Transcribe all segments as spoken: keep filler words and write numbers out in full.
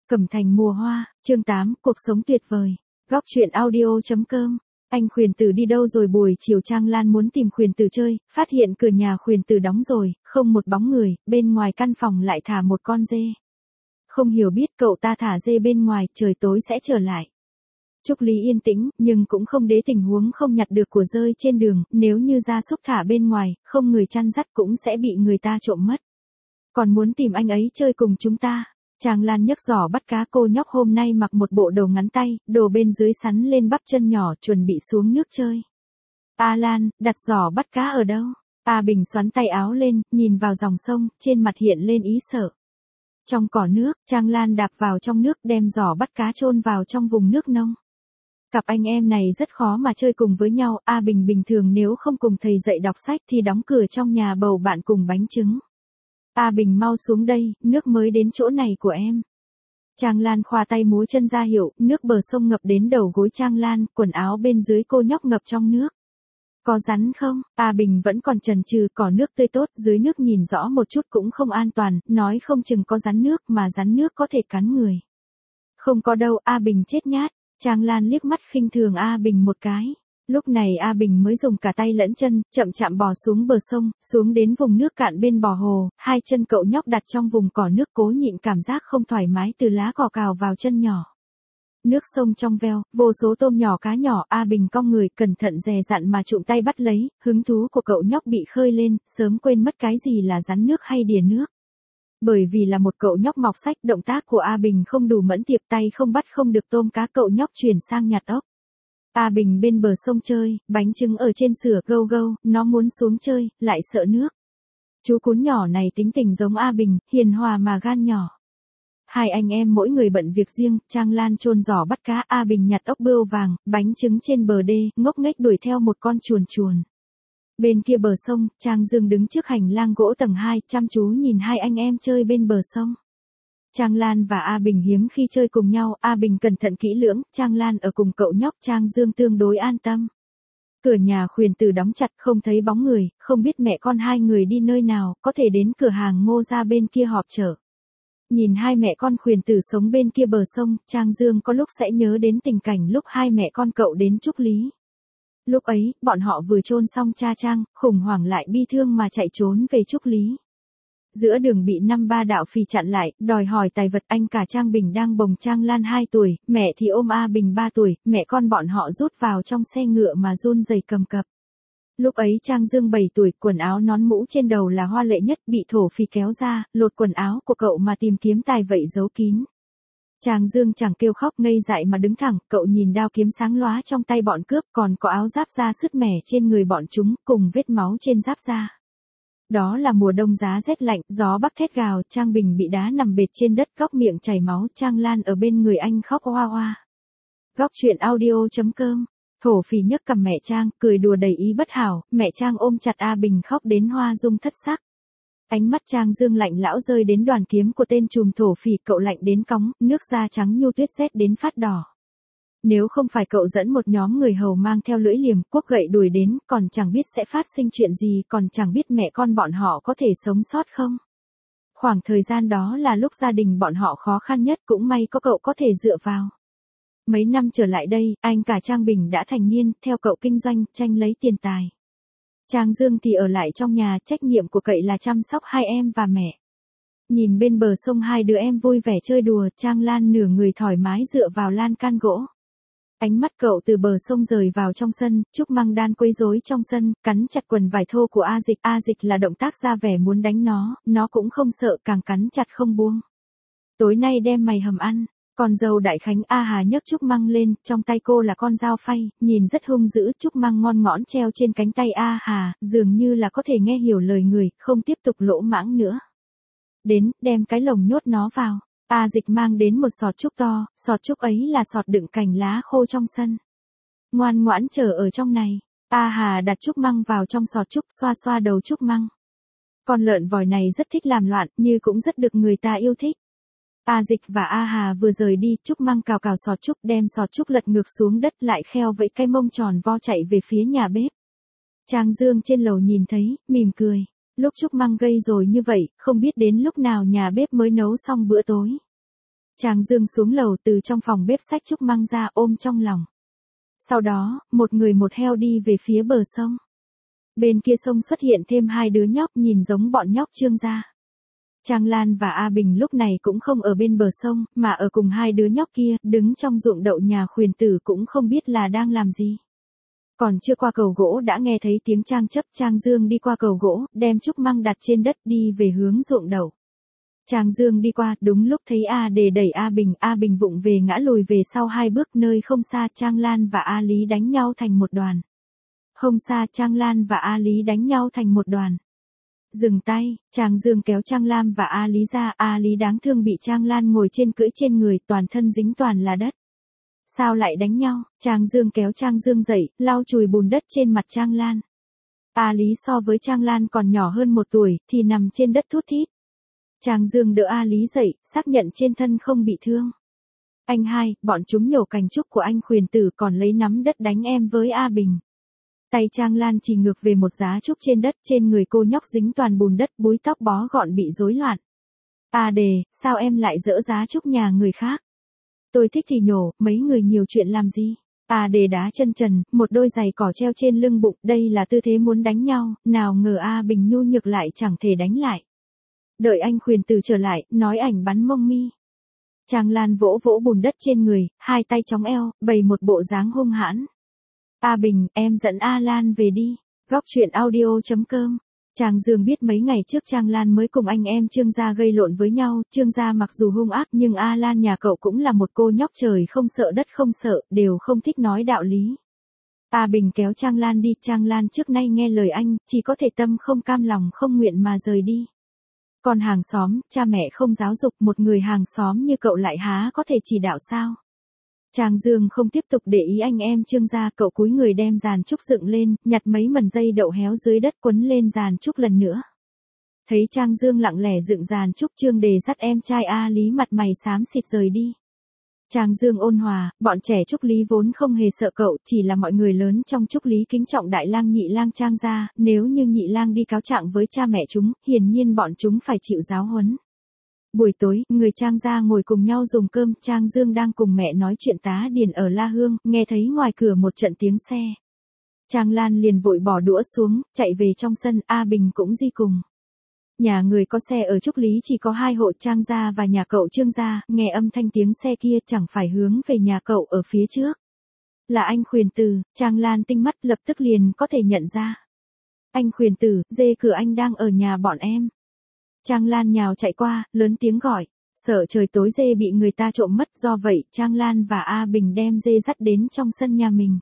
Cẩm Thành mùa hoa, chương tám, cuộc sống tuyệt vời. Góc truyện audio.com. Anh Khuyển Tử đi đâu rồi? Buổi chiều Trang Lan muốn tìm Khuyển Tử chơi, phát hiện cửa nhà Khuyển Tử đóng rồi, không một bóng người, bên ngoài căn phòng lại thả một con dê. Không hiểu biết cậu ta thả dê bên ngoài, trời tối sẽ trở lại. Trúc Lý yên tĩnh, nhưng cũng không đế tình huống không nhặt được của rơi trên đường, nếu như gia súc thả bên ngoài, không người chăn dắt cũng sẽ bị người ta trộm mất. Còn muốn tìm anh ấy chơi cùng chúng ta. Trang Lan nhấc giỏ bắt cá, cô nhóc hôm nay mặc một bộ đồ ngắn tay, đồ bên dưới sắn lên bắp chân nhỏ, chuẩn bị xuống nước chơi. A Lan, đặt giỏ bắt cá ở đâu? A Bình xoắn tay áo lên, nhìn vào dòng sông, trên mặt hiện lên ý sợ. Trong cỏ nước, Trang Lan đạp vào trong nước, đem giỏ bắt cá chôn vào trong vùng nước nông. Cặp anh em này rất khó mà chơi cùng với nhau. A Bình bình thường nếu không cùng thầy dạy đọc sách thì đóng cửa trong nhà bầu bạn cùng bánh trứng. A Bình mau xuống đây, nước mới đến chỗ này của em. Trang Lan khoa tay múa chân ra hiệu, nước bờ sông ngập đến đầu gối Trang Lan, quần áo bên dưới cô nhóc ngập trong nước. Có rắn không? A Bình vẫn còn chần chừ, cỏ nước tươi tốt, dưới nước nhìn rõ một chút cũng không an toàn, nói không chừng có rắn nước, mà rắn nước có thể cắn người. Không có đâu, A Bình chết nhát. Trang Lan liếc mắt khinh thường A Bình một cái. Lúc này A Bình mới dùng cả tay lẫn chân, chậm chạm bò xuống bờ sông, xuống đến vùng nước cạn bên bờ hồ, hai chân cậu nhóc đặt trong vùng cỏ nước cố nhịn cảm giác không thoải mái từ lá cỏ cào vào chân nhỏ. Nước sông trong veo, vô số tôm nhỏ cá nhỏ, A Bình cong người cẩn thận dè dặn mà trụm tay bắt lấy, hứng thú của cậu nhóc bị khơi lên, sớm quên mất cái gì là rắn nước hay đỉa nước. Bởi vì là một cậu nhóc mọc sách, động tác của A Bình không đủ mẫn tiệp, tay không bắt không được tôm cá, cậu nhóc chuyển sang nhặt ốc. A Bình bên bờ sông chơi, bánh trứng ở trên sửa gâu gâu, nó muốn xuống chơi, lại sợ nước. Chú cún nhỏ này tính tình giống A Bình, hiền hòa mà gan nhỏ. Hai anh em mỗi người bận việc riêng, Trang Lan chôn giỏ bắt cá, A Bình nhặt ốc bươu vàng, bánh trứng trên bờ đê, ngốc nghếch đuổi theo một con chuồn chuồn. Bên kia bờ sông, Trang Dương đứng trước hành lang gỗ tầng hai, chăm chú nhìn hai anh em chơi bên bờ sông. Trang Lan và A Bình hiếm khi chơi cùng nhau, A Bình cẩn thận kỹ lưỡng, Trang Lan ở cùng cậu nhóc, Trang Dương tương đối an tâm. Cửa nhà Khuyển Tử đóng chặt, không thấy bóng người, không biết mẹ con hai người đi nơi nào, có thể đến cửa hàng Ngô ra bên kia họp chợ. Nhìn hai mẹ con Khuyển Tử sống bên kia bờ sông, Trang Dương có lúc sẽ nhớ đến tình cảnh lúc hai mẹ con cậu đến Trúc Lý. Lúc ấy, bọn họ vừa chôn xong cha Trang, khủng hoảng lại bi thương mà chạy trốn về Trúc Lý. Giữa đường bị năm ba đạo phì chặn lại, đòi hỏi tài vật. Anh cả Trang Bình đang bồng Trang Lan hai tuổi, mẹ thì ôm A Bình ba tuổi, mẹ con bọn họ rút vào trong xe ngựa mà run rẩy cầm cập. Lúc ấy Trang Dương bảy tuổi, quần áo nón mũ trên đầu là hoa lệ nhất, bị thổ phì kéo ra, lột quần áo của cậu mà tìm kiếm tài vậy giấu kín. Trang Dương chẳng kêu khóc, ngây dại mà đứng thẳng, cậu nhìn đao kiếm sáng lóa trong tay bọn cướp, còn có áo giáp da sứt mẻ trên người bọn chúng, cùng vết máu trên giáp da. Đó là mùa đông giá rét lạnh, gió bắc thét gào, Trang Bình bị đá nằm bệt trên đất, góc miệng chảy máu, Trang Lan ở bên người anh khóc oa oa. Góc truyện audio.com. Thổ phì nhấc cầm mẹ Trang, cười đùa đầy ý bất hảo, mẹ Trang ôm chặt A Bình khóc đến hoa dung thất sắc. Ánh mắt Trang Dương lạnh lão rơi đến đoàn kiếm của tên trùm thổ phỉ, cậu lạnh đến cóng, nước da trắng nhu tuyết rét đến phát đỏ. Nếu không phải cậu dẫn một nhóm người hầu mang theo lưỡi liềm, cuốc gậy đuổi đến, còn chẳng biết sẽ phát sinh chuyện gì, còn chẳng biết mẹ con bọn họ có thể sống sót không. Khoảng thời gian đó là lúc gia đình bọn họ khó khăn nhất, cũng may có cậu có thể dựa vào. Mấy năm trở lại đây, anh cả Trang Bình đã thành niên, theo cậu kinh doanh, tranh lấy tiền tài. Trang Dương thì ở lại trong nhà, trách nhiệm của cậu là chăm sóc hai em và mẹ. Nhìn bên bờ sông hai đứa em vui vẻ chơi đùa, Trang Lan nửa người thoải mái dựa vào lan can gỗ. Ánh mắt cậu từ bờ sông rời vào trong sân, Trúc Măng Đan quấy rối trong sân, cắn chặt quần vải thô của A Dịch. A Dịch là động tác ra vẻ muốn đánh nó, nó cũng không sợ, càng cắn chặt không buông. Tối nay đem mày hầm ăn. Con dâu Đại Khánh A Hà nhấc Trúc Măng lên, trong tay cô là con dao phay, nhìn rất hung dữ. Trúc Măng ngon ngõn treo trên cánh tay A Hà, dường như là có thể nghe hiểu lời người, không tiếp tục lỗ mãng nữa. Đến, đem cái lồng nhốt nó vào. A Dịch mang đến một sọt trúc to, sọt trúc ấy là sọt đựng cành lá khô trong sân. Ngoan ngoãn chờ ở trong này. A Hà đặt Trúc Măng vào trong sọt trúc, xoa xoa đầu Trúc Măng. Con lợn vòi này rất thích làm loạn, như cũng rất được người ta yêu thích. A Dịch và A Hà vừa rời đi, Trúc Măng cào cào sọt trúc, đem sọt trúc lật ngược xuống đất, lại kheo vẫy cái mông tròn vo chạy về phía nhà bếp. Trang Dương trên lầu nhìn thấy, mỉm cười. Lúc Trúc Măng gây rồi như vậy, không biết đến lúc nào nhà bếp mới nấu xong bữa tối. Trang Dương xuống lầu từ trong phòng bếp xách Trúc Măng ra ôm trong lòng. Sau đó, một người một heo đi về phía bờ sông. Bên kia sông xuất hiện thêm hai đứa nhóc nhìn giống bọn nhóc Trương gia. Trang Lan và A Bình lúc này cũng không ở bên bờ sông, mà ở cùng hai đứa nhóc kia, đứng trong ruộng đậu nhà Khuyển Tử cũng không biết là đang làm gì. Còn chưa qua cầu gỗ đã nghe thấy tiếng Trang Chấp. Trang Dương đi qua cầu gỗ, đem Trúc Măng đặt trên đất đi về hướng ruộng đậu. Trang Dương đi qua, đúng lúc thấy A Đề đẩy A Bình, A Bình vụng về ngã lùi về sau hai bước, nơi không xa Trang Lan và A Lý đánh nhau thành một đoàn. Không xa Trang Lan và A Lý đánh nhau thành một đoàn. Dừng tay, Trang Dương kéo Trang Lam và A Lý ra, A Lý đáng thương bị Trang Lan ngồi trên cưỡi trên người, toàn thân dính toàn là đất. Sao lại đánh nhau? Trang Dương kéo Trang Dương dậy, lau chùi bùn đất trên mặt Trang Lan. A Lý so với Trang Lan còn nhỏ hơn một tuổi, thì nằm trên đất thút thít. Trang Dương đỡ A Lý dậy, xác nhận trên thân không bị thương. Anh hai, bọn chúng nhổ cành trúc của anh Khuyển Tử còn lấy nắm đất đánh em với A Bình. Tay Trang Lan chỉ ngược về một giá trúc trên đất, trên người cô nhóc dính toàn bùn đất, búi tóc bó gọn bị rối loạn. A Đề, sao em lại dỡ giá trúc nhà người khác? Tôi thích thì nhổ, mấy người nhiều chuyện làm gì? A Đề đá chân trần, một đôi giày cỏ treo trên lưng bụng, đây là tư thế muốn đánh nhau, nào ngờ A Bình nhu nhược lại chẳng thể đánh lại. Đợi anh Khuyển Tử trở lại, nói ảnh bắn mông mi. Trang Lan vỗ vỗ bùn đất trên người, hai tay chóng eo, bày một bộ dáng hung hãn. A Bình, em dẫn A Lan về đi. Góc truyện audio chấm com. Trang Dương biết mấy ngày trước Trang Lan mới cùng anh em Trương gia gây lộn với nhau, Trương gia mặc dù hung ác nhưng A Lan nhà cậu cũng là một cô nhóc trời không sợ đất không sợ, đều không thích nói đạo lý. A Bình kéo Trang Lan đi, Trang Lan trước nay nghe lời anh, chỉ có thể tâm không cam lòng không nguyện mà rời đi. Còn hàng xóm, cha mẹ không giáo dục, một người hàng xóm như cậu lại há có thể chỉ đạo sao? Trang Dương không tiếp tục để ý anh em Trương gia, cậu cúi người đem giàn trúc dựng lên, nhặt mấy mẩn dây đậu héo dưới đất quấn lên giàn trúc lần nữa. Thấy Trang Dương lặng lẽ dựng giàn trúc, Trương Đề dắt em trai A Lý mặt mày xám xịt rời đi. Trang Dương ôn hòa, bọn trẻ Trúc Lý vốn không hề sợ cậu, chỉ là mọi người lớn trong Trúc Lý kính trọng đại lang nhị lang Trang gia, nếu như nhị lang đi cáo trạng với cha mẹ chúng, hiển nhiên bọn chúng phải chịu giáo huấn. Buổi tối, người Trang gia ngồi cùng nhau dùng cơm, Trang Dương đang cùng mẹ nói chuyện tá điền ở La Hương, nghe thấy ngoài cửa một trận tiếng xe. Trang Lan liền vội bỏ đũa xuống, chạy về trong sân, A Bình cũng đi cùng. Nhà người có xe ở Trúc Lý chỉ có hai hộ Trang gia và nhà cậu Trương gia, nghe âm thanh tiếng xe kia chẳng phải hướng về nhà cậu ở phía trước. Là anh Khuyển Tử, Trang Lan tinh mắt lập tức liền có thể nhận ra. Anh Khuyển Tử, dê cửa anh đang ở nhà bọn em. Trang Lan nhào chạy qua, lớn tiếng gọi, sợ trời tối dê bị người ta trộm mất, do vậy Trang Lan và A Bình đem dê dắt đến trong sân nhà mình.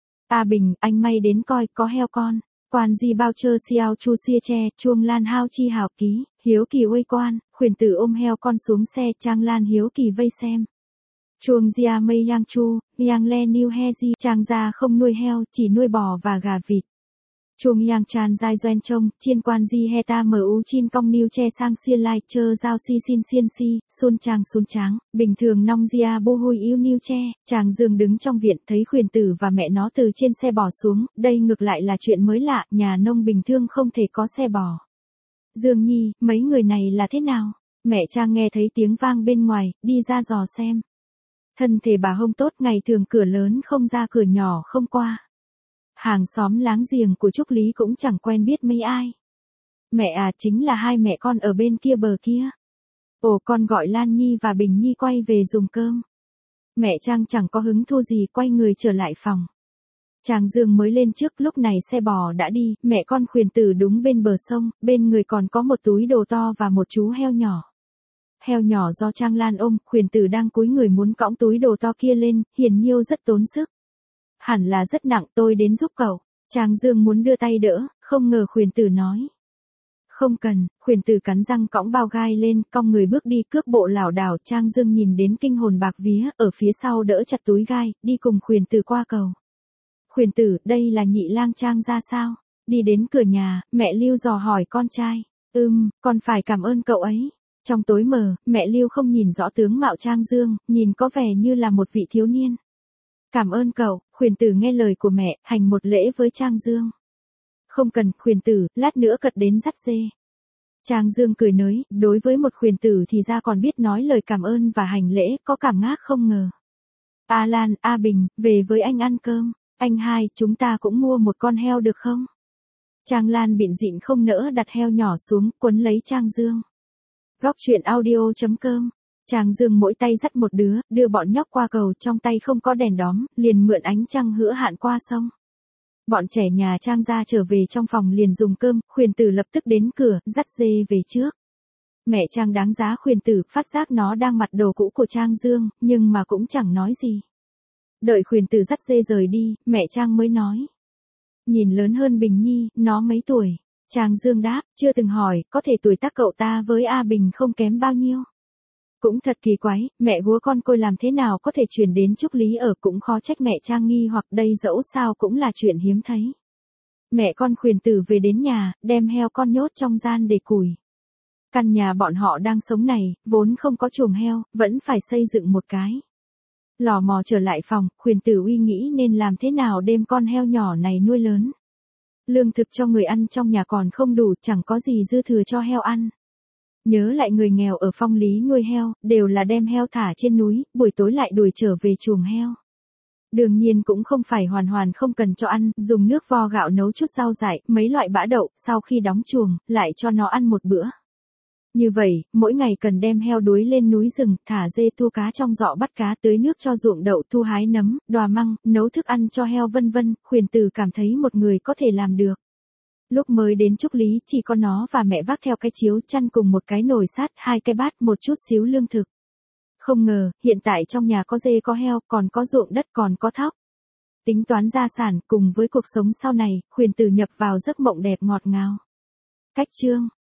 A Bình, anh may đến coi, có heo con. Quan di bao chơ xiao chu xia che, chuông lan hao chi hào ký, hiếu kỳ uây quan, Khuyển Tử ôm heo con xuống xe, Trang Lan hiếu kỳ vây xem. Chuông gia mây yang chu, yang le new he di, Trang gia không nuôi heo, chỉ nuôi bò và gà vịt. Chuông yang chan dai doen trông, chiên quan di he ta mu chin cong new che sang xia lai, chơ giao si xin xiên si, xuân trang xuân tráng, bình thường nong gia bu hui yêu new che. Trang Dương đứng trong viện thấy Khuyển Tử và mẹ nó từ trên xe bò xuống, đây ngược lại là chuyện mới lạ, nhà nông bình thường không thể có xe bò. Dương Nhi, mấy người này là thế nào? Mẹ Trang nghe thấy tiếng vang bên ngoài, đi ra dò xem. Thân thể bà hông tốt, ngày thường cửa lớn không ra cửa nhỏ không qua. Hàng xóm láng giềng của Trúc Lý cũng chẳng quen biết mấy ai. Mẹ à, chính là hai mẹ con ở bên kia bờ kia. Ồ, con gọi Lan Nhi và Bình Nhi quay về dùng cơm. Mẹ Trang chẳng có hứng thú gì, quay người trở lại phòng. Trang Dương mới lên trước, lúc này xe bò đã đi, mẹ con Khuyển Tử đúng bên bờ sông, bên người còn có một túi đồ to và một chú heo nhỏ. Heo nhỏ do Trang Lan ôm, Khuyển Tử đang cúi người muốn cõng túi đồ to kia lên, hiển nhiêu rất tốn sức. Hẳn là rất nặng, tôi đến giúp cậu. Trang Dương muốn đưa tay đỡ, không ngờ Khuyển Tử nói. Không cần, Khuyển Tử cắn răng cõng bao gai lên, cong người bước đi, cước bộ lảo đảo. Trang Dương nhìn đến kinh hồn bạc vía, ở phía sau đỡ chặt túi gai, đi cùng Khuyển Tử qua cầu. Khuyển Tử, đây là nhị lang Trang ra sao? Đi đến cửa nhà, mẹ Lưu dò hỏi con trai. Ừm, con phải cảm ơn cậu ấy. Trong tối mờ, mẹ Lưu không nhìn rõ tướng mạo Trang Dương, nhìn có vẻ như là một vị thiếu niên. Cảm ơn cậu. Khuyển Tử nghe lời của mẹ, hành một lễ với Trang Dương. Không cần, Khuyển Tử, lát nữa cật đến dắt dê. Trang Dương cười nới, đối với một khuyển tử thì ra còn biết nói lời cảm ơn và hành lễ, có cảm ngác không ngờ. A Lan, A Bình, về với anh ăn cơm. Anh hai, chúng ta cũng mua một con heo được không? Trang Lan bịn dịn không nỡ đặt heo nhỏ xuống, quấn lấy Trang Dương. Góc chuyện audio chấm com. Trang Dương mỗi tay dắt một đứa, đưa bọn nhóc qua cầu, trong tay không có đèn đóm, liền mượn ánh trăng hữu hạn qua sông. Bọn trẻ nhà Trang ra trở về trong phòng liền dùng cơm, khuyển tử lập tức đến cửa, dắt dê về trước. Mẹ Trang đáng giá khuyển tử, phát giác nó đang mặc đồ cũ của Trang Dương, nhưng mà cũng chẳng nói gì. Đợi khuyển tử dắt dê rời đi, mẹ Trang mới nói. Nhìn lớn hơn Bình Nhi, nó mấy tuổi? Trang Dương đáp, chưa từng hỏi, có thể tuổi tác cậu ta với A Bình không kém bao nhiêu. Cũng thật kỳ quái, mẹ gúa con côi làm thế nào có thể chuyển đến Trúc Lý ở, cũng khó trách mẹ Trang nghi hoặc đây dẫu sao cũng là chuyện hiếm thấy. Mẹ con khuyển tử về đến nhà, đem heo con nhốt trong gian để củi. Căn nhà bọn họ đang sống này, vốn không có chuồng heo, vẫn phải xây dựng một cái. Lò mò trở lại phòng, khuyển tử uy nghĩ nên làm thế nào đem con heo nhỏ này nuôi lớn. Lương thực cho người ăn trong nhà còn không đủ, chẳng có gì dư thừa cho heo ăn. Nhớ lại người nghèo ở Phong Lý nuôi heo, đều là đem heo thả trên núi, buổi tối lại đuổi trở về chuồng heo. Đương nhiên cũng không phải hoàn hoàn không cần cho ăn, dùng nước vo gạo nấu chút rau dại, mấy loại bã đậu, sau khi đóng chuồng, lại cho nó ăn một bữa. Như vậy, mỗi ngày cần đem heo đuối lên núi rừng, thả dê thu cá trong giọ bắt cá, tưới nước cho ruộng đậu, thu hái nấm, đòa măng, nấu thức ăn cho heo vân vân, khuyển tử cảm thấy một người có thể làm được. Lúc mới đến Trúc Lý, chỉ có nó và mẹ vác theo cái chiếu chăn cùng một cái nồi sắt, hai cái bát, một chút xíu lương thực. Không ngờ, hiện tại trong nhà có dê có heo, còn có ruộng đất, còn có thóc. Tính toán gia sản, cùng với cuộc sống sau này, khuyển tử nhập vào giấc mộng đẹp ngọt ngào. Cách chương